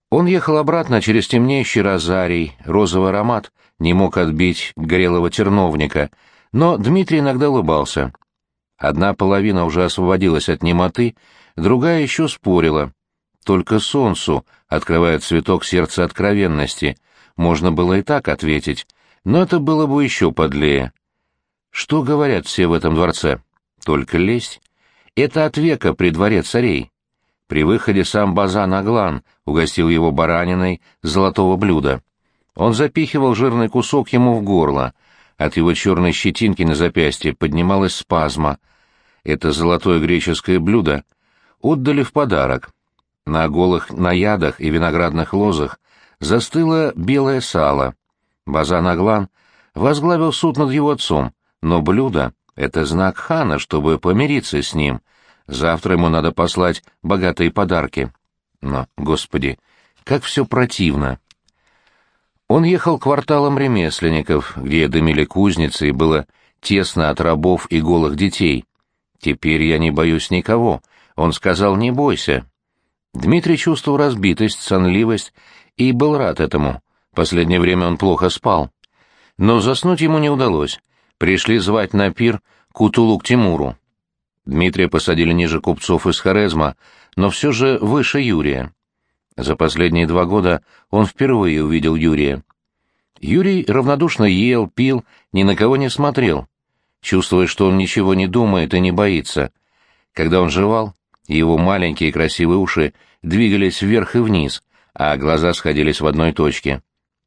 Он ехал обратно через темнеющий розарий, розовый аромат не мог отбить горелого терновника, но Дмитрий иногда улыбался. Одна половина уже освободилась от немоты, другая еще спорила. Только солнцу открывает цветок сердца откровенности. Можно было и так ответить, но это было бы еще подлее. Что говорят все в этом дворце? Только лесть. Это от века при дворе царей. При выходе сам Базан Аглан угостил его бараниной с золотого блюда. Он запихивал жирный кусок ему в горло. От его черной щетинки на запястье поднималась спазма. Это золотое греческое блюдо отдали в подарок. На голых наядах и виноградных лозах застыло белое сало. Базан Аглан возглавил суд над его отцом, но блюдо — это знак хана, чтобы помириться с ним. Завтра ему надо послать богатые подарки. Но, Господи, как все противно! Он ехал кварталом ремесленников, где дымили кузницы и было тесно от рабов и голых детей. «Теперь я не боюсь никого», — он сказал, — «не бойся». Дмитрий чувствовал разбитость, сонливость и был рад этому. Последнее время он плохо спал. Но заснуть ему не удалось. Пришли звать на пир Кутулук Тимуру. Дмитрия посадили ниже купцов из Хорезма, но все же выше Юрия. За последние 2 года он впервые увидел Юрия. Юрий равнодушно ел, пил, ни на кого не смотрел, чувствуя, что он ничего не думает и не боится. Когда он жевал, его маленькие красивые уши двигались вверх и вниз, а глаза сходились в одной точке.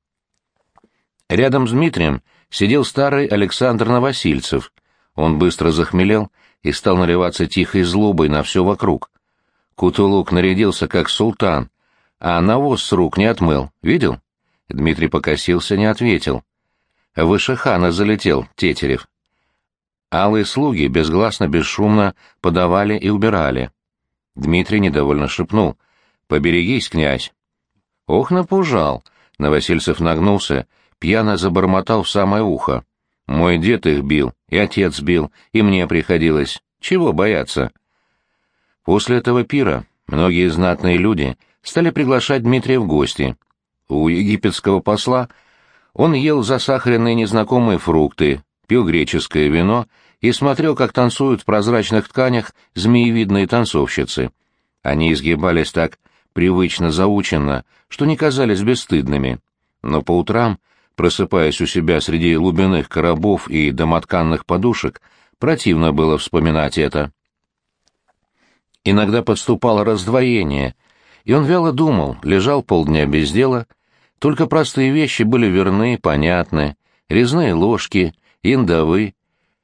Рядом с Дмитрием сидел старый Александр Новосильцев. Он быстро захмелел и стал наливаться тихой злобой на все вокруг. Кутулук нарядился как султан, а навоз с рук не отмыл. Видел? Дмитрий покосился, не ответил. Выше хана залетел Тетерев. Алые слуги безгласно, бесшумно подавали и убирали. Дмитрий недовольно шепнул: «Поберегись, князь!» «Ох, напужал!» Новосильцев нагнулся, пьяно забормотал в самое ухо. «Мой дед их бил, и отец бил, и мне приходилось. Чего бояться?» После этого пира многие знатные люди стали приглашать Дмитрия в гости. У египетского посла он ел засахаренные незнакомые фрукты, пил греческое вино и смотрел, как танцуют в прозрачных тканях змеевидные танцовщицы. Они изгибались так привычно заученно, что не казались бесстыдными. Но по утрам, просыпаясь у себя среди лубяных коробов и домотканных подушек, противно было вспоминать это. Иногда подступало раздвоение, и он вяло думал, лежал полдня без дела. Только простые вещи были верны, понятны: резные ложки, яндовы,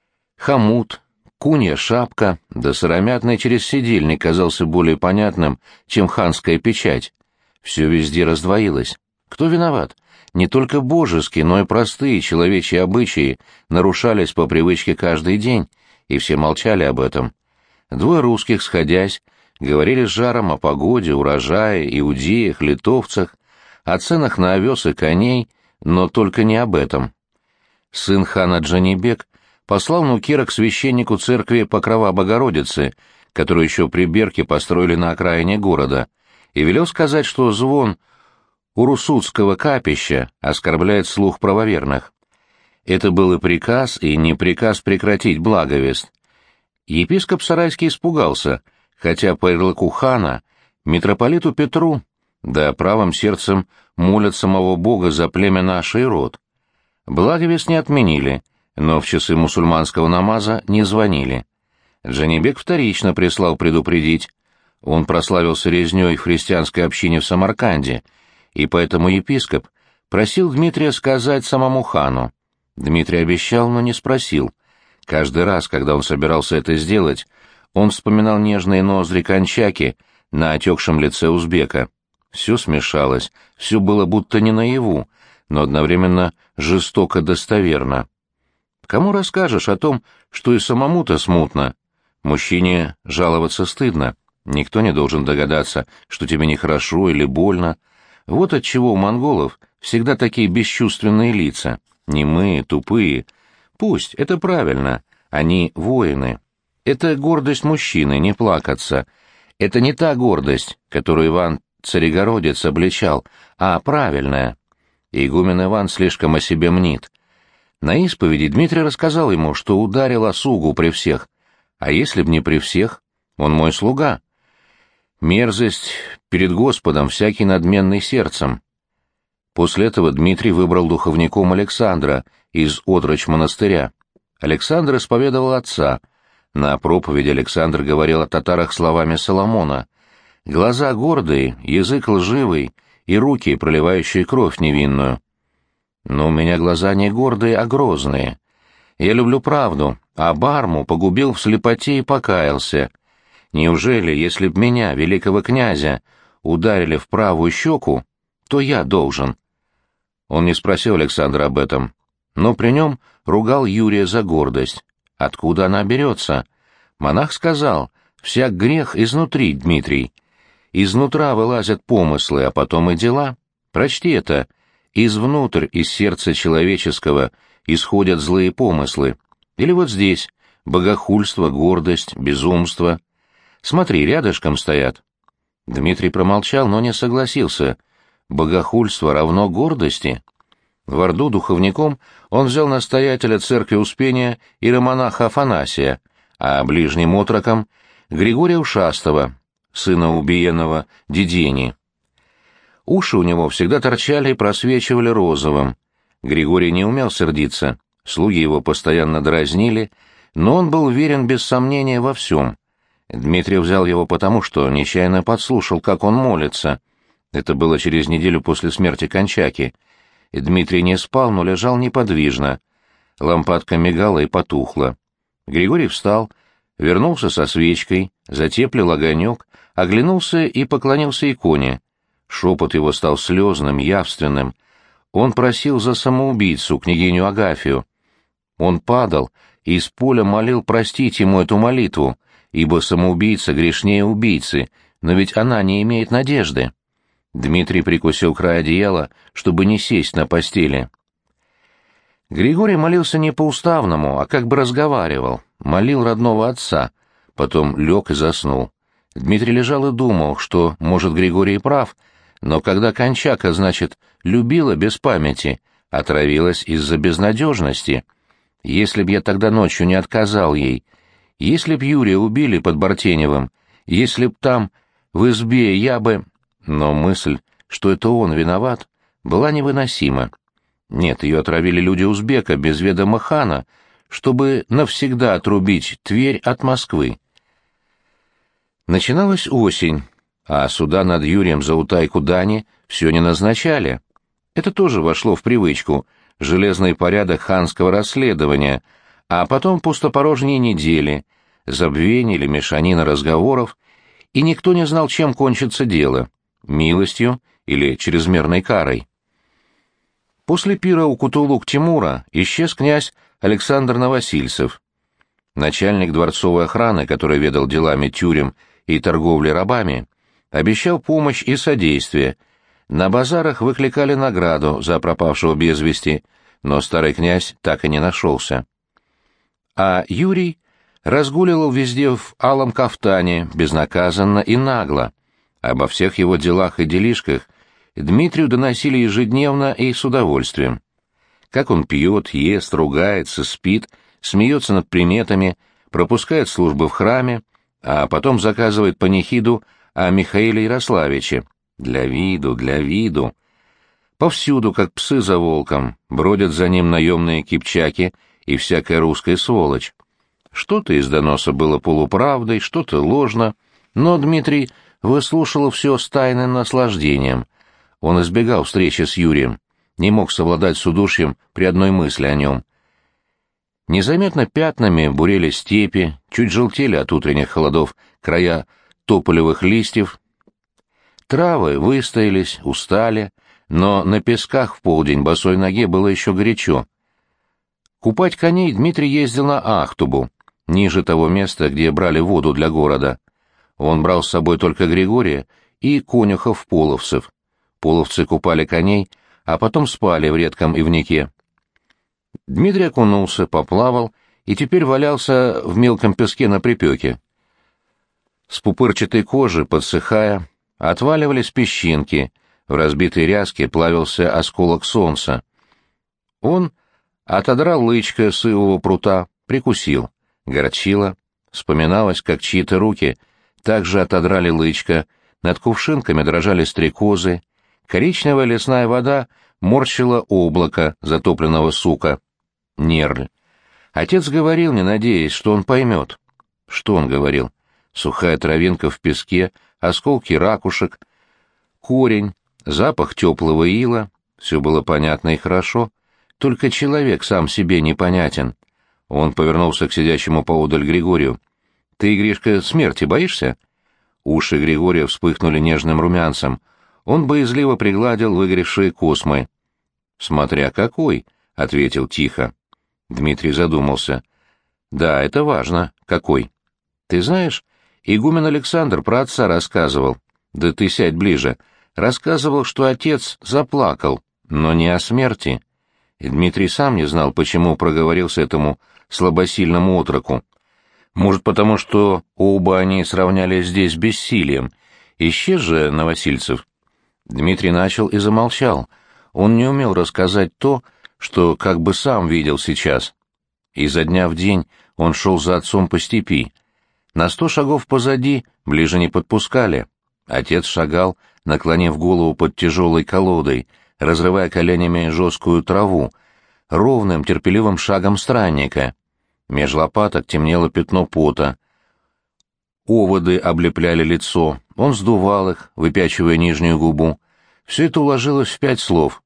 хомут, кунья шапка, да сыромятный через сидельник казался более понятным, чем ханская печать. Все везде раздвоилось. Кто виноват? Не только божеские, но и простые человечьи обычаи нарушались по привычке каждый день, и все молчали об этом. 2 русских, сходясь, говорили с жаром о погоде, урожае, иудеях, литовцах, о ценах на овес и коней, но только не об этом. Сын хана Джанибек послал нукера к священнику церкви Покрова Богородицы, которую еще при Берке построили на окраине города, и велел сказать, что звон Урусутского капища оскорбляет слух правоверных. Это был и приказ, и не приказ прекратить благовест. Епископ Сарайский испугался, хотя по ярлыку хана митрополиту Петру, да правым сердцем молят самого Бога за племя наше и род. Благовест не отменили, но в часы мусульманского намаза не звонили. Джанибек вторично прислал предупредить. Он прославился резнёй в христианской общине в Самарканде, и поэтому епископ просил Дмитрия сказать самому хану. Дмитрий обещал, но не спросил. Каждый раз, когда он собирался это сделать, он вспоминал нежные ноздри кончаки на отекшем лице узбека. Все смешалось, все было будто не наяву, но одновременно жестоко достоверно. Кому расскажешь о том, что и самому-то смутно? Мужчине жаловаться стыдно. Никто не должен догадаться, что тебе нехорошо или больно. Вот отчего у монголов всегда такие бесчувственные лица, немые, тупые. Пусть, это правильно, они воины. Это гордость мужчины, не плакаться. Это не та гордость, которую Иван царегородец обличал, а правильное. Игумен Иван слишком о себе мнит. На исповеди Дмитрий рассказал ему, что ударил осугу при всех. А если б не при всех, он мой слуга. Мерзость перед Господом всякий надменный сердцем. После этого Дмитрий выбрал духовником Александра из отрочь монастыря. Александр исповедовал отца. На проповеди Александр говорил о татарах словами Соломона: «Глаза гордые, язык лживый и руки, проливающие кровь невинную». Но у меня глаза не гордые, а грозные. Я люблю правду, а Барму погубил в слепоте и покаялся. Неужели, если б меня, великого князя, ударили в правую щеку, то я должен? Он не спросил Александра об этом, но при нем ругал Юрия за гордость. Откуда она берется? Монах сказал: «Всяк грех изнутри, Дмитрий. Изнутра вылазят помыслы, а потом и дела. Прочти это. Извнутрь, из сердца человеческого, исходят злые помыслы. Или вот здесь богохульство, гордость, безумство. Смотри, рядышком стоят». Дмитрий промолчал, но не согласился. Богохульство равно гордости? В Орду духовником он взял настоятеля церкви Успения иеромонаха Афанасия, а ближним отроком — Григория Ушастого, сына убиенного Дидени. Уши у него всегда торчали и просвечивали розовым. Григорий не умел сердиться, слуги его постоянно дразнили, но он был уверен без сомнения во всем. Дмитрий взял его потому, что нечаянно подслушал, как он молится. Это было через неделю после смерти Кончаки. Дмитрий не спал, но лежал неподвижно. Лампадка мигала и потухла. Григорий встал, вернулся со свечкой, затеплил огонек, оглянулся и поклонился иконе. Шепот его стал слезным, явственным. Он просил за самоубийцу, княгиню Агафью. Он падал и из поля молил простить ему эту молитву, ибо самоубийца грешнее убийцы, но ведь она не имеет надежды. Дмитрий прикусил край одеяла, чтобы не сесть на постели. Григорий молился не по-уставному, а как бы разговаривал, молил родного отца, потом лег и заснул. Дмитрий лежал и думал, что, может, Григорий и прав, но когда Кончака, значит, любила без памяти, отравилась из-за безнадежности. Если б я тогда ночью не отказал ей, если б Юрия убили под Бартеневым, если б там, в избе, я бы... Но мысль, что это он виноват, была невыносима. Нет, ее отравили люди узбека без ведома хана, чтобы навсегда отрубить Тверь от Москвы. Начиналась осень, а суда над Юрием за утайку дани все не назначали. Это тоже вошло в привычку, железный порядок ханского расследования, а потом пустопорожние недели, забвение или мешанина разговоров, и никто не знал, чем кончится дело — милостью или чрезмерной карой. После пира у Кутулук-Тимура исчез князь Александр Новосильцев. Начальник дворцовой охраны, который ведал делами тюрем и торговлей рабами, обещал помощь и содействие. На базарах выкликали награду за пропавшего без вести, но старый князь так и не нашелся. А Юрий разгуливал везде в алом кафтане, безнаказанно и нагло. Обо всех его делах и делишках Дмитрию доносили ежедневно и с удовольствием. Как он пьет, ест, ругается, спит, смеется над приметами, пропускает службы в храме, а потом заказывает панихиду о Михаиле Ярославиче. Для виду, для виду. Повсюду, как псы за волком, бродят за ним наемные кипчаки и всякая русская сволочь. Что-то из доноса было полуправдой, что-то ложно, но Дмитрий выслушал все с тайным наслаждением. Он избегал встречи с Юрием, не мог совладать с удушьем при одной мысли о нем. Незаметно пятнами бурели степи, чуть желтели от утренних холодов края тополевых листьев. Травы выстоялись, устали, но на песках в полдень босой ноге было еще горячо. Купать коней Дмитрий ездил на Ахтубу, ниже того места, где брали воду для города. Он брал с собой только Григория и конюхов-половцев. Половцы купали коней, а потом спали в редком ивнике. Дмитрий окунулся, поплавал и теперь валялся в мелком песке на припеке. С пупырчатой кожи, подсыхая, отваливались песчинки, в разбитой ряске плавился осколок солнца. Он отодрал лычко с ивового прута, прикусил. Горчило. Вспоминалось, как чьи-то руки также отодрали лычко, над кувшинками дрожали стрекозы, коричневая лесная вода морщила облако затопленного сука. Нерль. Отец говорил, не надеясь, что он поймет. Что он говорил? Сухая травинка в песке, осколки ракушек, корень, запах теплого ила. Все было понятно и хорошо, только человек сам себе непонятен. Он повернулся к сидящему поодаль Григорию. «Ты, Гришка, смерти боишься?» Уши Григория вспыхнули нежным румянцем. Он боязливо пригладил выгоревшие космы. «Смотря какой», — ответил тихо. Дмитрий задумался. «Да, это важно. Какой?» «Ты знаешь, игумен Александр про отца рассказывал. Да ты сядь ближе. Рассказывал, что отец заплакал, но не о смерти». И Дмитрий сам не знал, почему проговорился этому слабосильному отроку. Может, потому что оба они сравнялись здесь бессилием. Исчез же Новосильцев. Дмитрий начал и замолчал. Он не умел рассказать то, что как бы сам видел сейчас. Изо дня в день он шел за отцом по степи. На 100 шагов позади ближе не подпускали. Отец шагал, наклонив голову под тяжелой колодой, разрывая коленями жесткую траву, ровным терпеливым шагом странника. Меж лопаток темнело пятно пота. Оводы облепляли лицо, он сдувал их, выпячивая нижнюю губу. Все это уложилось в 5 слов.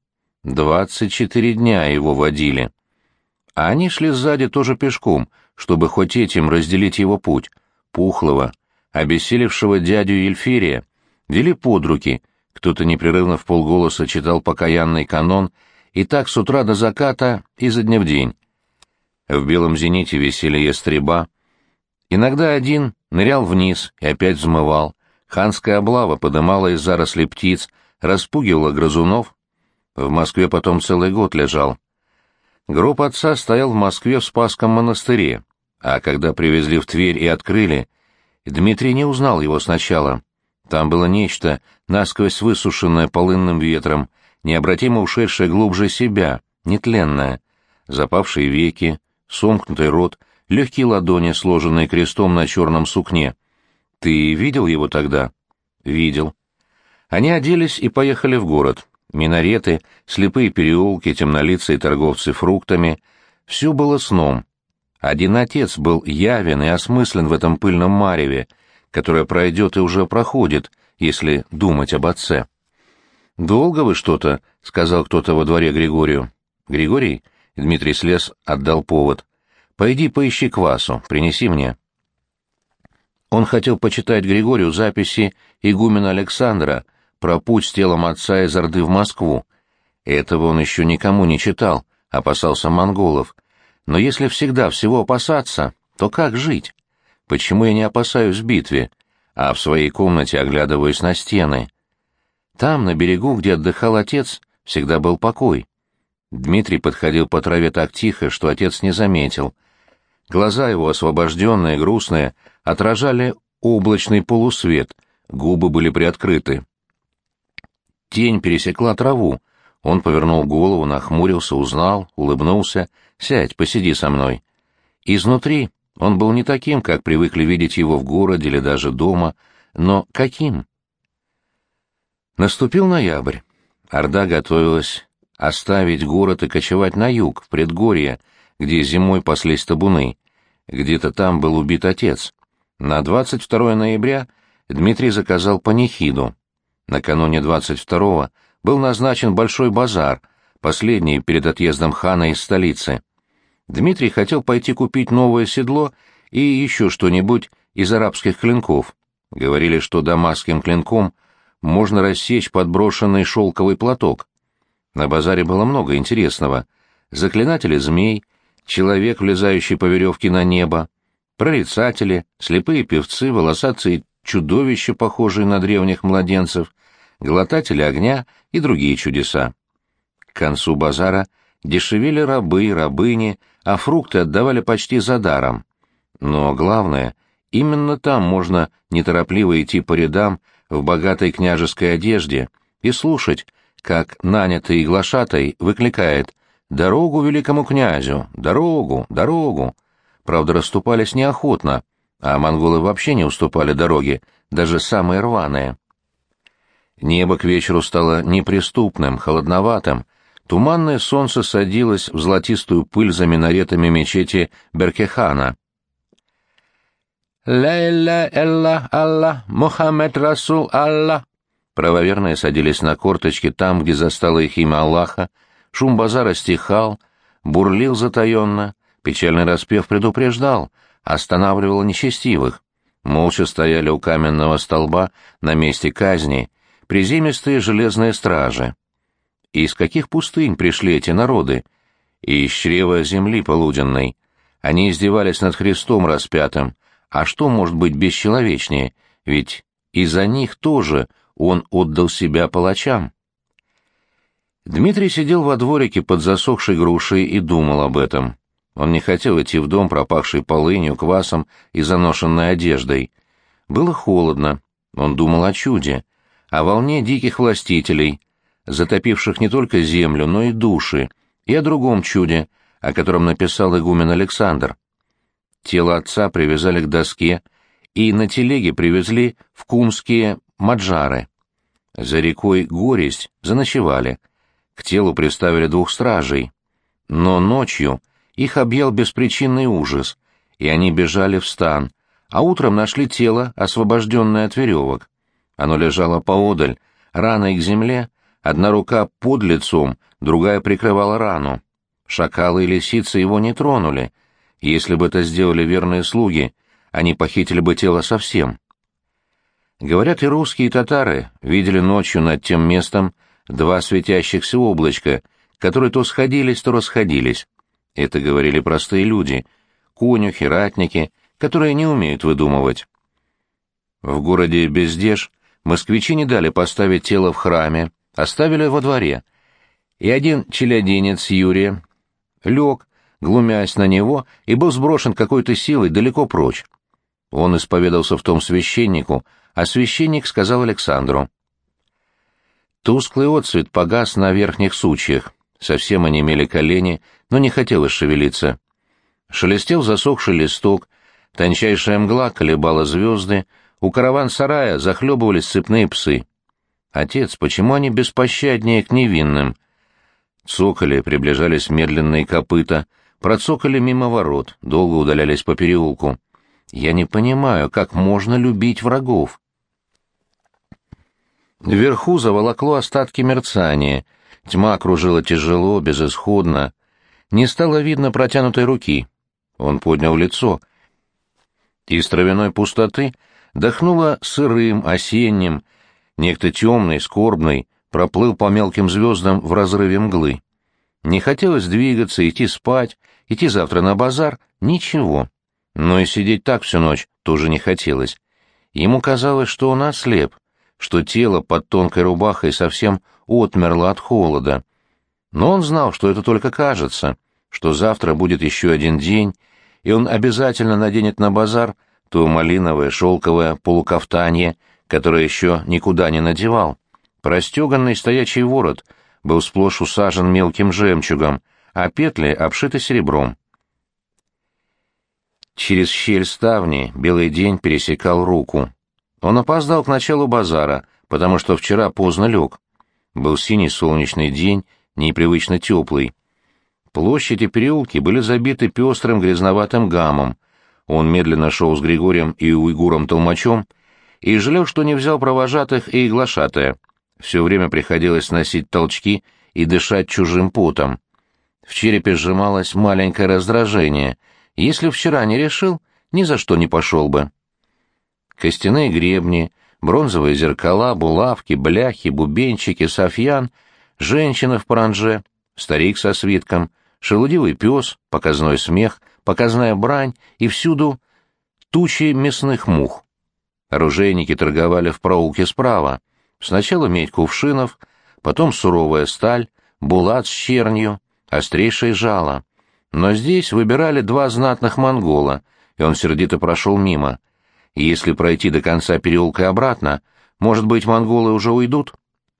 24 дня его водили. А они шли сзади тоже пешком, чтобы хоть этим разделить его путь. Пухлого, обессилевшего дядю Ельфирия вели под руки, кто-то непрерывно вполголоса читал покаянный канон, и так с утра до заката, изо дня в день. В белом зените висели ястреба. Иногда один нырял вниз и опять взмывал. Ханская облава подымала из зарослей птиц, распугивала грызунов. В Москве потом целый год лежал. Гроб отца стоял в Москве в Спасском монастыре, а когда привезли в Тверь и открыли, Дмитрий не узнал его сначала. Там было нечто, насквозь высушенное полынным ветром, необратимо ушедшее глубже себя, нетленное. Запавшие веки, сомкнутый рот, легкие ладони, сложенные крестом на черном сукне. «Ты видел его тогда?» «Видел». Они оделись и поехали в город. Минареты, слепые переулки, темнолицые торговцы фруктами — все было сном. Один отец был явен и осмыслен в этом пыльном мареве, которое пройдет и уже проходит, если думать об отце. «Долго вы что-то?» — сказал кто-то во дворе Григорию. «Григорий?» — Дмитрий слез, отдал повод. «Пойди поищи квасу, принеси мне». Он хотел почитать Григорию записи игумена Александра про путь с телом отца из Орды в Москву. Этого он еще никому не читал, опасался монголов. Но если всегда всего опасаться, то как жить? Почему я не опасаюсь в битве, а в своей комнате оглядываюсь на стены? Там, на берегу, где отдыхал отец, всегда был покой. Дмитрий подходил по траве так тихо, что отец не заметил. Глаза его, освобожденные, грустные, отражали облачный полусвет, губы были приоткрыты. Тень пересекла траву. Он повернул голову, нахмурился, узнал, улыбнулся. «Сядь, посиди со мной». Изнутри он был не таким, как привыкли видеть его в городе или даже дома, но каким? Наступил ноябрь. Орда готовилась оставить город и кочевать на юг, в предгорье, где зимой паслись табуны. Где-то там был убит отец. На 22 ноября Дмитрий заказал панихиду. Накануне 22-го был назначен большой базар, последний перед отъездом хана из столицы. Дмитрий хотел пойти купить новое седло и еще что-нибудь из арабских клинков. Говорили, что дамасским клинком можно рассечь подброшенный шелковый платок. На базаре было много интересного. Заклинатели змей, человек, влезающий по веревке на небо, прорицатели, слепые певцы, волосатые чудовища, похожие на древних младенцев, глотатели огня и другие чудеса. К концу базара дешевели рабы и рабыни, а фрукты отдавали почти за даром. Но главное, именно там можно неторопливо идти по рядам в богатой княжеской одежде и слушать, как нанятый глашатай выкликает «Дорогу великому князю! Дорогу! Дорогу!». Правда, расступались неохотно, а монголы вообще не уступали дороги, даже самые рваные. Небо к вечеру стало неприступным, холодноватым, туманное солнце садилось в золотистую пыль за минаретами мечети Беркехана. «Ля-ля, Элла, Аллах, Мухаммед Расул, Аллах!» Правоверные садились на корточки там, где застало их имя Аллаха, шум базара стихал, бурлил затаенно, печальный распев предупреждал, останавливал нечестивых. Молча стояли у каменного столба на месте казни приземистые железные стражи. Из каких пустынь пришли эти народы? Из чрева земли полуденной. Они издевались над Христом распятым. А что может быть бесчеловечнее? Ведь из-за них тоже он отдал себя палачам. Дмитрий сидел во дворике под засохшей грушей и думал об этом. Он не хотел идти в дом, пропахший полынью, квасом и заношенной одеждой. Было холодно. Он думал о чуде, о волне диких властителей, затопивших не только землю, но и души, и о другом чуде, о котором написал игумен Александр. Тело отца привязали к доске и на телеге привезли в кумские Маджары. За рекой Горесть заночевали. К телу приставили 2 стражей. Но ночью их объял беспричинный ужас, и они бежали в стан, а утром нашли тело, освобожденное от веревок. Оно лежало поодаль, раной к земле, одна рука под лицом, другая прикрывала рану. Шакалы и лисицы его не тронули. Если бы это сделали верные слуги, они похитили бы тело совсем. Говорят, и русские, и татары видели ночью над тем местом 2 светящихся облачка, которые то сходились, то расходились. Это говорили простые люди, конюхи, ратники, которые не умеют выдумывать. В городе Бездеж москвичи не дали поставить тело в храме, оставили во дворе. И один челядинец Юрия лег, глумясь на него, и был сброшен какой-то силой далеко прочь. Он исповедался в том священнику, а священник сказал Александру. Тусклый отсвет погас на верхних сучьях, совсем онемели колени, но не хотелось шевелиться. Шелестел засохший листок, тончайшая мгла колебала звезды, у караван-сарая захлебывались цепные псы. «Отец, почему они беспощаднее к невинным?» Цокали, приближались медленные копыта, процокали мимо ворот, долго удалялись по переулку. «Я не понимаю, как можно любить врагов?» Вверху заволокло остатки мерцания, тьма кружила тяжело, безысходно. Не стало видно протянутой руки. Он поднял лицо. Из травяной пустоты дохнуло сырым, осенним. Некто темный, скорбный, проплыл по мелким звездам в разрыве мглы. Не хотелось двигаться, идти спать, идти завтра на базар — ничего. Но и сидеть так всю ночь тоже не хотелось. Ему казалось, что он ослеп, что тело под тонкой рубахой совсем отмерло от холода. Но он знал, что это только кажется, что завтра будет еще один день, и он обязательно наденет на базар то малиновое шелковое полукафтанье, которое еще никуда не надевал. Простеганный стоячий ворот был сплошь усажен мелким жемчугом, а петли обшиты серебром. Через щель ставни белый день пересекал руку. Он опоздал к началу базара, потому что вчера поздно лег. Был синий солнечный день, непривычно теплый. Площадь и переулки были забиты пестрым грязноватым гамом. Он медленно шел с Григорием и уйгуром-толмачом и жалел, что не взял провожатых и глашатая. Все время приходилось носить толчки и дышать чужим потом. В черепе сжималось маленькое раздражение. Если вчера не решил, ни за что не пошел бы. Костяные гребни, бронзовые зеркала, булавки, бляхи, бубенчики, софьян, женщина в паранже, старик со свитком, шелудивый пес, показной смех, показная брань и всюду тучи мясных мух. Оружейники торговали в проулке справа. Сначала медь кувшинов, потом суровая сталь, булат с чернью, острейшее жало. Но здесь выбирали 2 знатных монгола, и он сердито прошел мимо. Если пройти до конца переулка и обратно, Может быть, монголы уже уйдут?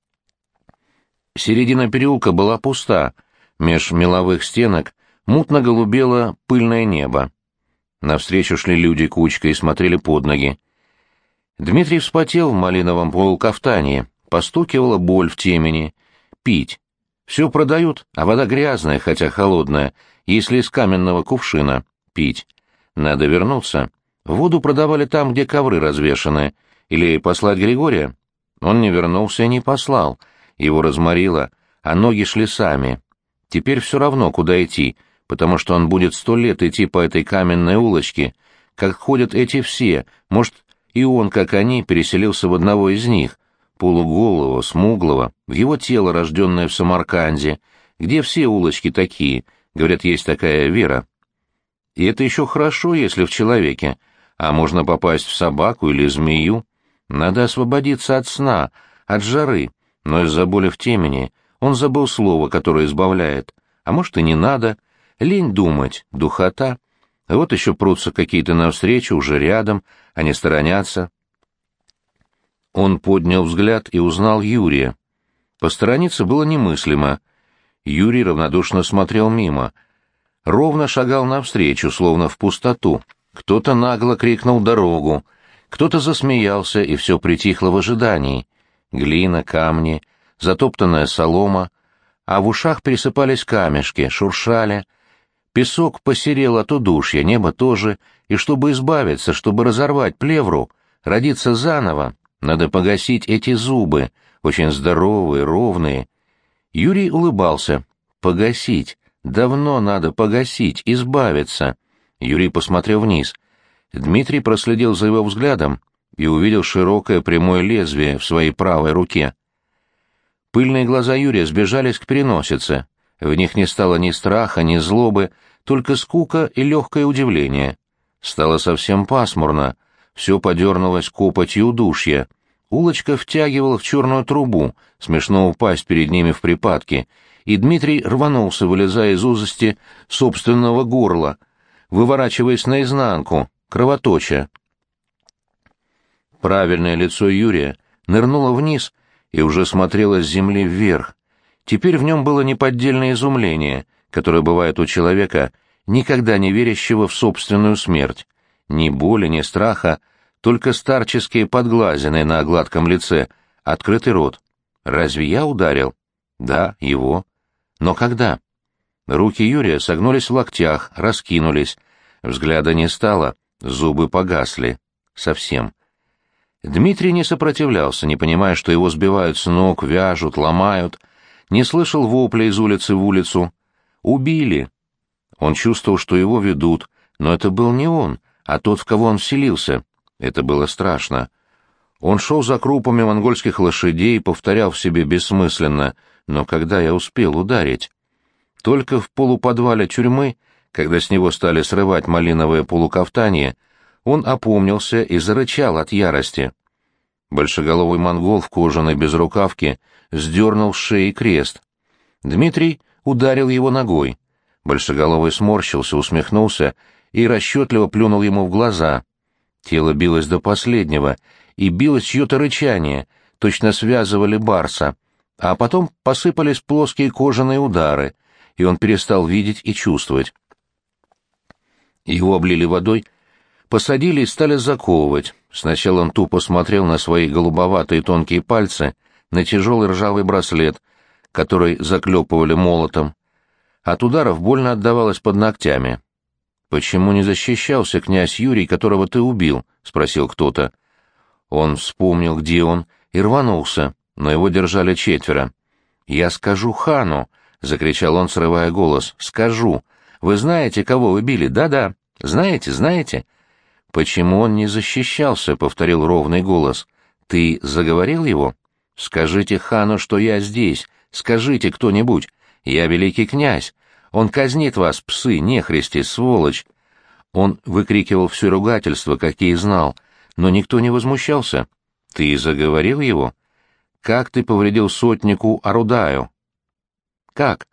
Середина переулка была пуста, меж меловых стенок мутно голубело пыльное небо. Навстречу шли люди кучкой и смотрели под ноги. Дмитрий вспотел в малиновом полукафтане, постукивала боль в темени. Пить. Все продают, а вода грязная, хотя холодная, если из каменного кувшина. Пить. Надо вернуться. Воду продавали там, где ковры развешаны. Или послать Григория? Он не вернулся и не послал. Его разморило, а ноги шли сами. Теперь все равно, куда идти, потому что он будет 100 лет идти по этой каменной улочке, как ходят эти все. Может, и он, как они, переселился в одного из них, полуголого, смуглого, в его тело, рожденное в Самарканде, где все улочки такие, говорят, есть такая вера. И это еще хорошо, если в человеке, а можно попасть в собаку или змею. Надо освободиться от сна, от жары, но из-за боли в темени он забыл слово, которое избавляет. А может, и не надо. Лень думать, духота. Вот еще прутся какие-то навстречу, уже рядом, они сторонятся. Он поднял взгляд и узнал Юрия. Посторониться было немыслимо. Юрий равнодушно смотрел мимо. Ровно шагал навстречу, словно в пустоту. Кто-то нагло крикнул дорогу, кто-то засмеялся, и все притихло в ожидании. Глина, камни, затоптанная солома, а в ушах пересыпались камешки, шуршали. Песок посерел от удушья, небо тоже, и чтобы избавиться, чтобы разорвать плевру, родиться заново, надо погасить эти зубы, очень здоровые, ровные. Юрий улыбался. Погасить. Давно надо погасить, избавиться. Юрий посмотрел вниз. Дмитрий проследил за его взглядом и увидел широкое прямое лезвие в своей правой руке. Пыльные глаза Юрия сбежались к переносице. В них не стало ни страха, ни злобы, только скука и легкое удивление. Стало совсем пасмурно, все подернулось копотью удушья. Улочка втягивала в черную трубу, смешно упасть перед ними в припадке, и Дмитрий рванулся, вылезая из узости собственного горла, выворачиваясь наизнанку, кровоточа. Правильное лицо Юрия нырнуло вниз и уже смотрело с земли вверх. Теперь в нем было неподдельное изумление, которое бывает у человека, никогда не верящего в собственную смерть. Ни боли, ни страха, только старческие подглазины на гладком лице, открытый рот. «Разве я ударил?» «Да, его». «Но когда?» Руки Юрия согнулись в локтях, раскинулись. Взгляда не стало, зубы погасли. Совсем. Дмитрий не сопротивлялся, не понимая, что его сбивают с ног, вяжут, ломают. Не слышал вопля из улицы в улицу. «Убили!» Он чувствовал, что его ведут, но это был не он, а тот, в кого он вселился. Это было страшно. Он шел за крупами монгольских лошадей и повторял в себе бессмысленно: «Но когда я успел ударить?» Только в полуподвале тюрьмы, когда с него стали срывать малиновое полукафтанье, он опомнился и зарычал от ярости. Большеголовый монгол в кожаной безрукавке сдернул с шеи крест. Дмитрий ударил его ногой. Большеголовый сморщился, усмехнулся и расчетливо плюнул ему в глаза. Тело билось до последнего, и билось чье-то рычание, точно связывали барса, а потом посыпались плоские кожаные удары, и он перестал видеть и чувствовать. Его облили водой, посадили и стали заковывать. Сначала он тупо смотрел на свои голубоватые тонкие пальцы, на тяжелый ржавый браслет, который заклепывали молотом. От ударов больно отдавалось под ногтями. «Почему не защищался князь Юрий, которого ты убил?» — спросил кто-то. Он вспомнил, где он, и рванулся, но его держали 4. «Я скажу хану!» — закричал он, срывая голос. «Скажу! Вы знаете, кого вы били? Да-да! Знаете?» «Почему он не защищался?» — повторил ровный голос. «Ты заговорил его? Скажите хану, что я здесь! Скажите кто-нибудь! Я великий князь! Он казнит вас, псы, нехристи, сволочь!» Он выкрикивал все ругательства, какие знал, но никто не возмущался. «Ты заговорил его? Как ты повредил сотнику Арудаю?» «Как?»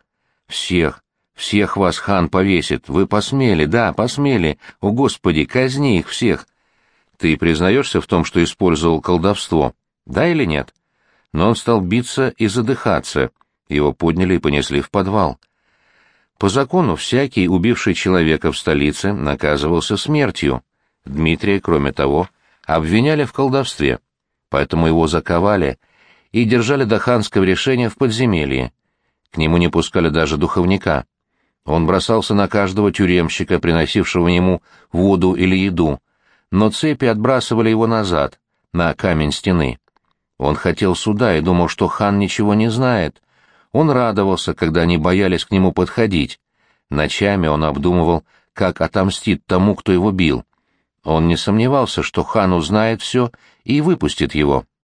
«Всех вас хан повесит. Вы посмели, да, посмели. О, Господи, казни их всех!» «Ты признаешься в том, что использовал колдовство?» Да или нет? Но он стал биться и задыхаться. Его подняли и понесли в подвал. По закону, всякий, убивший человека в столице, наказывался смертью. Дмитрия, кроме того, обвиняли в колдовстве, поэтому его заковали и держали до ханского решения в подземелье. К нему не пускали даже духовника. Он бросался на каждого тюремщика, приносившего ему воду или еду, но цепи отбрасывали его назад, на камень стены. Он хотел суда и думал, что хан ничего не знает. Он радовался, когда они боялись к нему подходить. Ночами он обдумывал, как отомстит тому, кто его бил. Он не сомневался, что хан узнает все и выпустит его.